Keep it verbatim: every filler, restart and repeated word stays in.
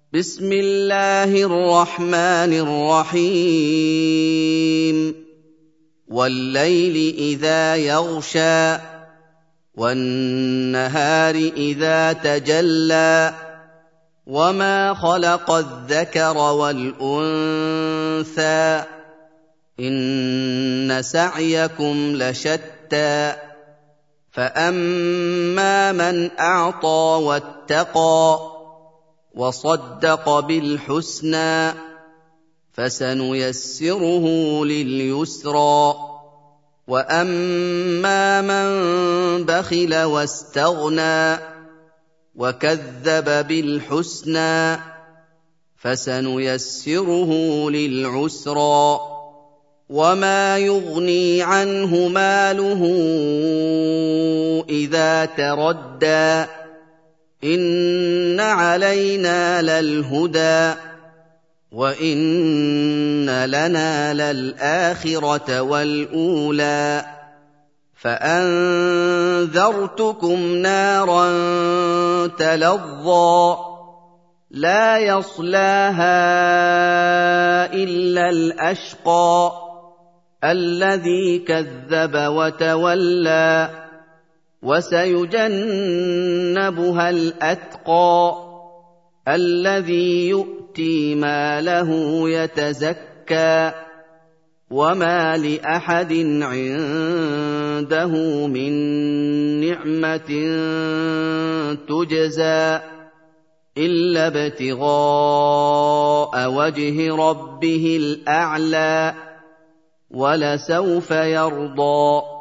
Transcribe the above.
بسم الله الرحمن الرحيم والليل إذا يغشى والنهار إذا تجلى وما خلق الذكر والأنثى إن سعيكم لشتى فأما من أعطى واتقى وصدق بالحسنى فسنيسره لليسرى وأما من بخل واستغنى وكذب بالحسنى فسنيسره للعسرى وما يغني عنه ماله إذا تردى إن علينا للهدى وإن لنا للآخرة والأولى فأنذرتكم نارا تلظى لا يصلاها إلا الأشقى الذي كذب وتولى وسيجنبها الأتقى الذي يؤتي ماله يتزكى وما لأحد عنده من نعمة تجزى إلا ابتغاء وجه ربه الأعلى ولسوف يرضى